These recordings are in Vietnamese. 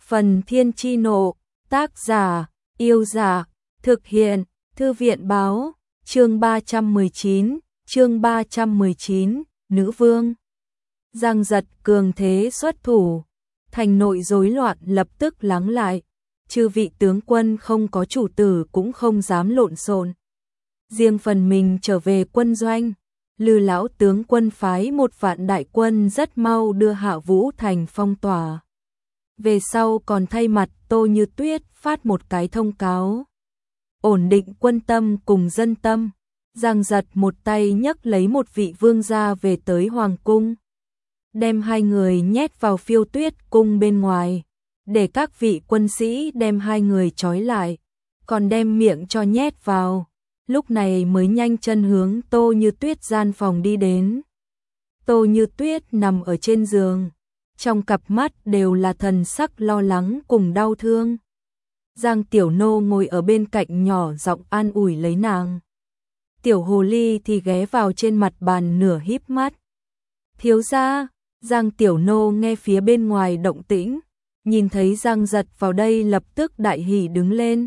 Phần Thiên Chi Nộ, tác giả, Yêu Dạ, thực hiện, Thư viện Báo, chương 319, Nữ Vương. Giang Giật cường thế xuất thủ, thành nội rối loạn lập tức lắng lại, chư vị tướng quân không có chủ tử cũng không dám lộn xộn. Riêng phần mình trở về quân doanh, Lư lão tướng quân phái 1 vạn đại quân rất mau đưa Hạ Vũ Thành phong tỏa. Về sau còn thay mặt Tô Như Tuyết phát một cái thông cáo. Ổn định quân tâm cùng dân tâm, Giang Giật một tay nhấc lấy một vị vương gia về tới Hoàng cung. Đem 2 người nhét vào Phiêu Tuyết cung bên ngoài, để các vị quân sĩ đem 2 người trói lại, còn đem miệng cho nhét vào. Lúc này mới nhanh chân hướng Tô Như Tuyết gian phòng đi đến. Tô Như Tuyết nằm ở trên giường, trong cặp mắt đều là thần sắc lo lắng cùng đau thương. Giang Tiểu Nô ngồi ở bên cạnh nhỏ giọng an ủi lấy nàng. Tiểu Hồ Ly thì ghé vào trên mặt bàn nửa híp mắt. Thiếu gia, Giang Tiểu Nô nghe phía bên ngoài động tĩnh, nhìn thấy Giang Giật vào đây lập tức đại hỉ đứng lên.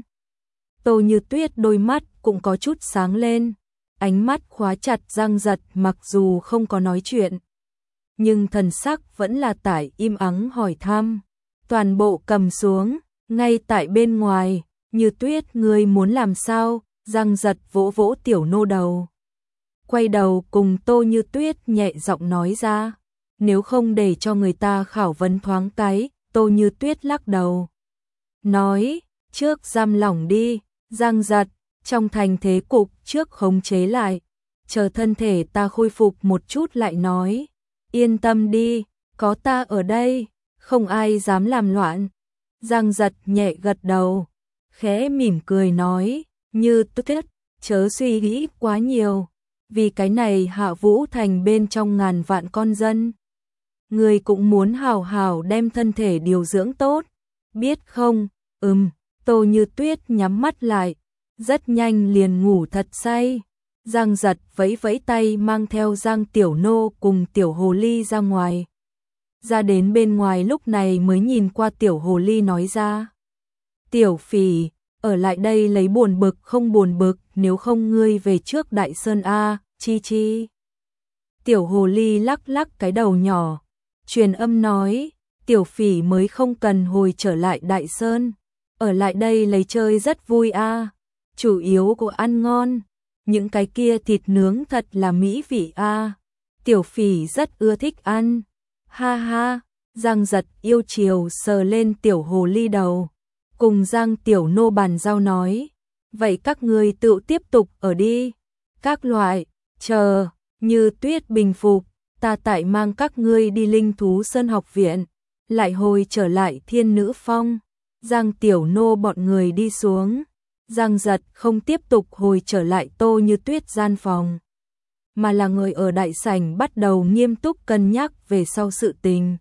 Tô Như Tuyết đôi mắt cũng có chút sáng lên, ánh mắt khóa chặt Giang Giật mặc dù không có nói chuyện. Nhưng thần sắc vẫn là tải im ắng hỏi thăm, toàn bộ cầm xuống, ngay tại bên ngoài, Như Tuyết ngươi muốn làm sao, Giang Giật vỗ vỗ Tiểu Nô đầu. Quay đầu cùng Tô Như Tuyết nhẹ giọng nói ra, nếu không để cho người ta khảo vấn thoáng cái, Tô Như Tuyết lắc đầu. Nói, trước giam lỏng đi, Giang Giật, trong thành thế cục trước khống chế lại, chờ thân thể ta khôi phục một chút lại nói. Yên tâm đi, có ta ở đây, không ai dám làm loạn. Giang Giật nhẹ gật đầu, khẽ mỉm cười nói, Như Tuyết, chớ suy nghĩ quá nhiều, vì cái này Hạ Vũ Thành bên trong ngàn vạn con dân. Người cũng muốn hào hào đem thân thể điều dưỡng tốt, biết không? Tô Như Tuyết nhắm mắt lại, rất nhanh liền ngủ thật say. Giang Giật vẫy vẫy tay mang theo Giang Tiểu Nô cùng Tiểu Hồ Ly ra ngoài. Ra đến bên ngoài lúc này mới nhìn qua Tiểu Hồ Ly nói ra. Tiểu Phỉ, ở lại đây lấy buồn bực không buồn bực, nếu không ngươi về trước Đại Sơn A, chi chi. Tiểu Hồ Ly lắc lắc cái đầu nhỏ, truyền âm nói, Tiểu Phỉ mới không cần hồi trở lại Đại Sơn, ở lại đây lấy chơi rất vui a, chủ yếu của ăn ngon, những cái kia thịt nướng thật là mỹ vị a, Tiểu Phỉ rất ưa thích ăn. Ha ha, Giang Giật yêu chiều sờ lên Tiểu Hồ Ly đầu, cùng Giang Tiểu Nô bàn giao nói, vậy các ngươi tự tiếp tục ở đi, các loại, chờ, Như Tuyết bình phục, ta tại mang các ngươi đi Linh Thú Sơn học viện, lại hồi trở lại Thiên Nữ Phong. Giang Tiểu Nô bọn người đi xuống, Giang Giật không tiếp tục hồi trở lại Tô Như Tuyết gian phòng, mà là người ở đại sảnh bắt đầu nghiêm túc cân nhắc về sau sự tình.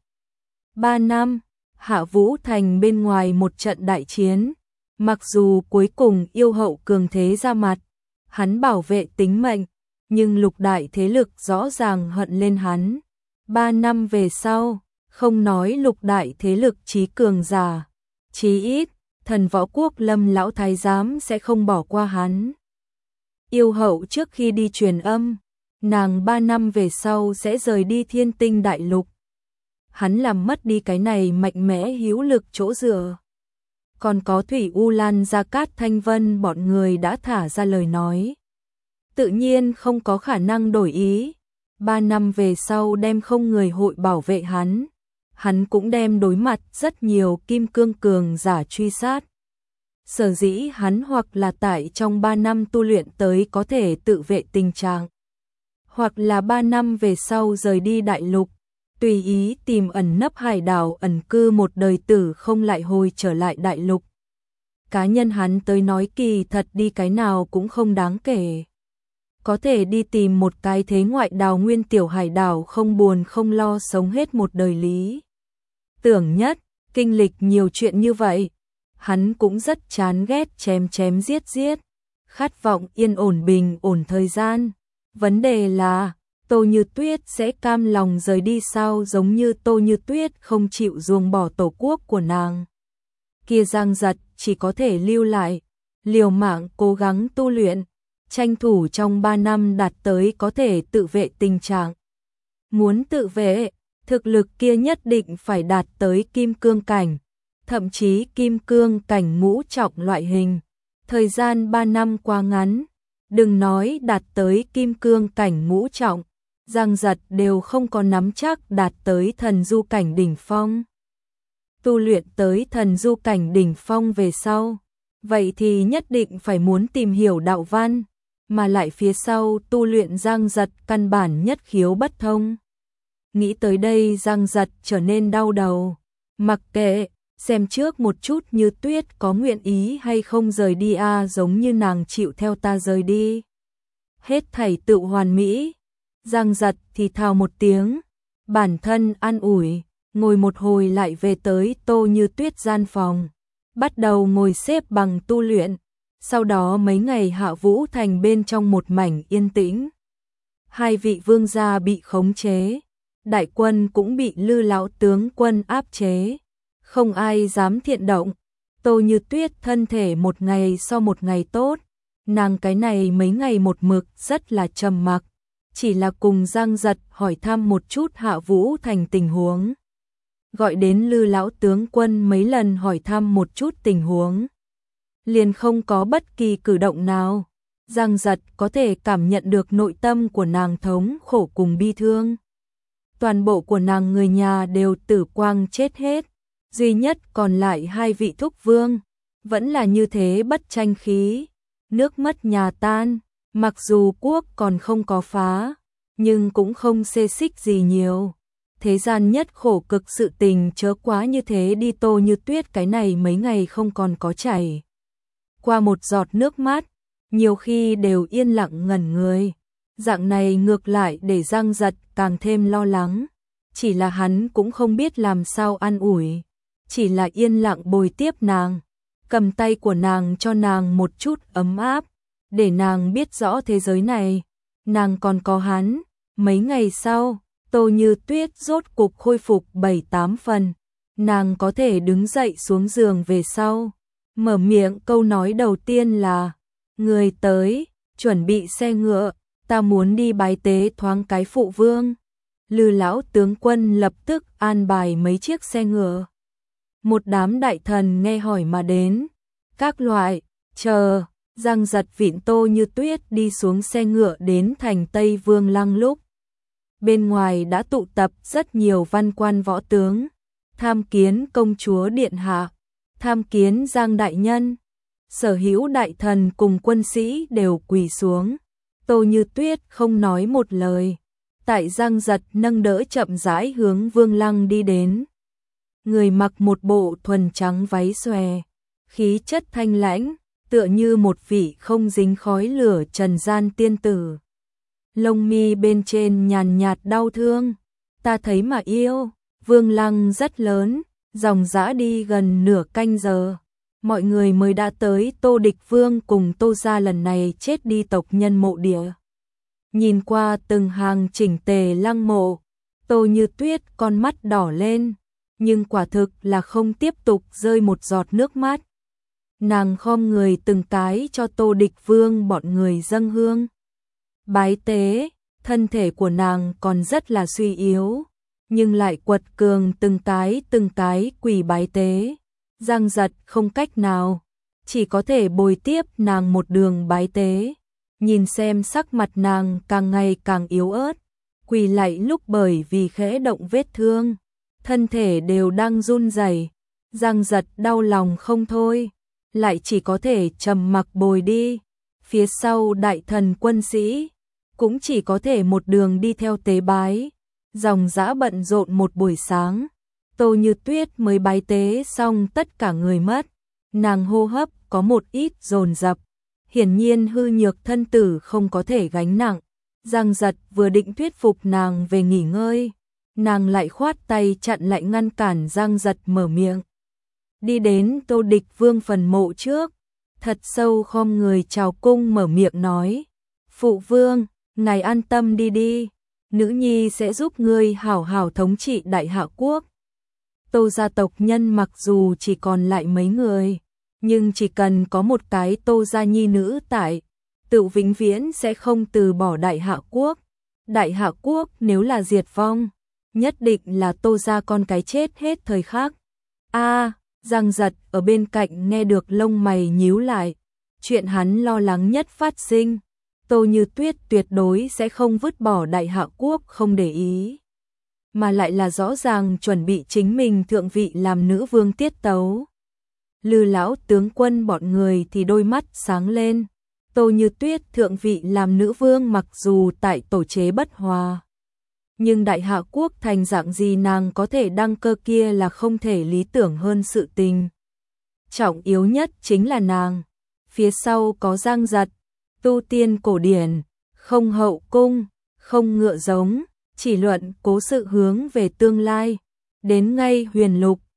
3 năm, Hạ Vũ Thành bên ngoài một trận đại chiến, mặc dù cuối cùng yêu hậu cường thế ra mặt, hắn bảo vệ tính mệnh, nhưng lục đại thế lực rõ ràng hận lên hắn. 3 năm về sau, không nói lục đại thế lực chí cường giả, chí ít, Thần Võ Quốc Lâm lão thái giám sẽ không bỏ qua hắn. Yêu hậu trước khi đi truyền âm, nàng 3 năm về sau sẽ rời đi Thiên Tinh Đại Lục. Hắn làm mất đi cái này mạnh mẽ hữu lực chỗ dựa. Còn có Thủy U Lan, Gia Cát Thanh Vân bọn người đã thả ra lời nói. Tự nhiên không có khả năng đổi ý. 3 năm về sau đem không người hội bảo vệ hắn. Hắn cũng đem đối mặt rất nhiều kim cương cường giả truy sát. Sở dĩ hắn hoặc là tại trong 3 năm tu luyện tới có thể tự vệ tình trạng, hoặc là 3 năm về sau rời đi đại lục, tùy ý tìm ẩn nấp hải đảo ẩn cư một đời tử không lại hồi trở lại đại lục. Cá nhân hắn tới nói kỳ thật đi cái nào cũng không đáng kể. Có thể đi tìm một cái thế ngoại đào nguyên tiểu hải đảo không buồn không lo sống hết một đời lý tưởng nhất, kinh lịch nhiều chuyện như vậy. Hắn cũng rất chán ghét chém chém giết giết, khát vọng yên ổn bình ổn thời gian. Vấn đề là, Tô Như Tuyết sẽ cam lòng rời đi sao, giống như Tô Như Tuyết không chịu ruồng bỏ tổ quốc của nàng. kia Giang Giật chỉ có thể lưu lại, liều mạng cố gắng tu luyện, tranh thủ trong 3 năm đạt tới có thể tự vệ tình trạng. Muốn tự vệ, thực lực kia nhất định phải đạt tới kim cương cảnh, thậm chí kim cương cảnh ngũ trọng loại hình. Thời gian 3 năm quá ngắn, đừng nói đạt tới kim cương cảnh ngũ trọng, Giang Giật đều không có nắm chắc đạt tới thần du cảnh đỉnh phong. Tu luyện tới thần du cảnh đỉnh phong về sau, vậy thì nhất định phải muốn tìm hiểu đạo văn, mà lại phía sau tu luyện Giang Giật căn bản nhất khiếu bất thông. Nghĩ tới đây Giang Giật trở nên đau đầu, mặc kệ, xem trước một chút Như Tuyết có nguyện ý hay không rời đi giống như nàng chịu theo ta rời đi. Hết thảy tự hoàn mỹ, Giang Giật thì thào một tiếng, bản thân an ủi, ngồi một hồi lại về tới Tô Như Tuyết gian phòng, bắt đầu ngồi xếp bằng tu luyện, sau đó mấy ngày Hạ Vũ Thành bên trong một mảnh yên tĩnh. Hai vị vương gia bị khống chế, đại quân cũng bị Lư lão tướng quân áp chế, không ai dám thiện động. Tô Như Tuyết thân thể một ngày so một ngày tốt, nàng cái này mấy ngày một mực rất là trầm mặc, chỉ là cùng Giang Giật hỏi thăm một chút Hạ Vũ Thành tình huống. Gọi đến Lư lão tướng quân mấy lần hỏi thăm một chút tình huống, liền không có bất kỳ cử động nào. Giang Giật có thể cảm nhận được nội tâm của nàng thống khổ cùng bi thương. Toàn bộ của nàng người nhà đều tử quang chết hết, duy nhất còn lại hai vị thúc vương, vẫn là như thế bất tranh khí, nước mất nhà tan, mặc dù quốc còn không có phá, nhưng cũng không xê xích gì nhiều. Thế gian nhất khổ cực sự tình chớ quá như thế đi. Tô Như Tuyết cái này mấy ngày không còn có chảy qua một giọt nước mắt, nhiều khi đều yên lặng ngẩn người. Dạng này ngược lại để Giang Giật càng thêm lo lắng, chỉ là hắn cũng không biết làm sao an ủi, chỉ là yên lặng bồi tiếp nàng, cầm tay của nàng cho nàng một chút ấm áp, để nàng biết rõ thế giới này, nàng còn có hắn. Mấy ngày sau, Tô Như Tuyết rốt cục khôi phục 7-8 phần, nàng có thể đứng dậy xuống giường về sau, mở miệng câu nói đầu tiên là, người tới, chuẩn bị xe ngựa, ta muốn đi bái tế thoáng cái phụ vương. Lư lão tướng quân lập tức an bài mấy chiếc xe ngựa. Một đám đại thần nghe hỏi mà đến, các loại, chờ, Giang Giật vịn Tô Như Tuyết đi xuống xe ngựa đến thành Tây Vương Lăng lúc. Bên ngoài đã tụ tập rất nhiều văn quan võ tướng, tham kiến công chúa điện hạ, tham kiến Giang đại nhân. Sở hữu đại thần cùng quân sĩ đều quỳ xuống. Tô Như Tuyết không nói một lời, tại Giang Giật nâng đỡ chậm rãi hướng Vương Lăng đi đến. Người mặc một bộ thuần trắng váy xòe, khí chất thanh lãnh, tựa như một vị không dính khói lửa trần gian tiên tử. Lông mi bên trên nhàn nhạt đau thương, ta thấy mà yêu. Vương Lăng rất lớn, dòng dã đi gần nửa canh giờ, mọi người mới đã tới Tô Địch Vương cùng Tô gia lần này chết đi tộc nhân mộ địa. Nhìn qua từng hàng chỉnh tề lăng mộ, Tô Như Tuyết con mắt đỏ lên, nhưng quả thực là không tiếp tục rơi một giọt nước mắt. Nàng khom người từng cái cho Tô Địch Vương bọn người dâng hương. Bái tế, thân thể của nàng còn rất là suy yếu, nhưng lại quật cường từng cái quỳ bái tế. Giang Giật không cách nào, chỉ có thể bồi tiếp nàng một đường bái tế. Nhìn xem sắc mặt nàng càng ngày càng yếu ớt, quỳ lạy lúc bởi vì khẽ động vết thương, thân thể đều đang run rẩy. Giang Giật đau lòng không thôi, lại chỉ có thể trầm mặc bồi đi. Phía sau đại thần quân sĩ cũng chỉ có thể một đường đi theo tế bái. Dòng dã bận rộn một buổi sáng, Tô Như Tuyết mới bái tế xong tất cả người mất. Nàng hô hấp có một ít dồn dập, hiển nhiên hư nhược thân tử không có thể gánh nặng. Giang Giật vừa định thuyết phục nàng về nghỉ ngơi, nàng lại khoát tay chặn lại ngăn cản Giang Giật mở miệng. Đi đến Tô Địch Vương phần mộ trước, thật sâu khom người chào cung mở miệng nói, phụ vương, ngài an tâm đi đi, nữ nhi sẽ giúp ngươi hảo hảo thống trị đại hạ quốc. Tô gia tộc nhân mặc dù chỉ còn lại mấy người, nhưng chỉ cần có một cái Tô gia nhi nữ tại, tự vĩnh viễn sẽ không từ bỏ Đại Hạ quốc. Đại Hạ quốc nếu là diệt vong, nhất định là Tô gia con cái chết hết thời khắc. Giang Giật ở bên cạnh nghe được lông mày nhíu lại, chuyện hắn lo lắng nhất phát sinh. Tô Như Tuyết tuyệt đối sẽ không vứt bỏ Đại Hạ quốc không để ý, mà lại là rõ ràng chuẩn bị chính mình thượng vị làm nữ vương tiết tấu. Lư lão tướng quân bọn người thì đôi mắt sáng lên. Tô Như Tuyết thượng vị làm nữ vương mặc dù tại tổ chế bất hòa, nhưng Đại Hạ quốc thành dạng gì nàng có thể đăng cơ kia là không thể lý tưởng hơn sự tình. Trọng yếu nhất chính là nàng, phía sau có Giang Giật, tu tiên cổ điển, không hậu cung, không ngựa giống, chỉ luận cố sự hướng về tương lai. Đến ngay Huyền Lục,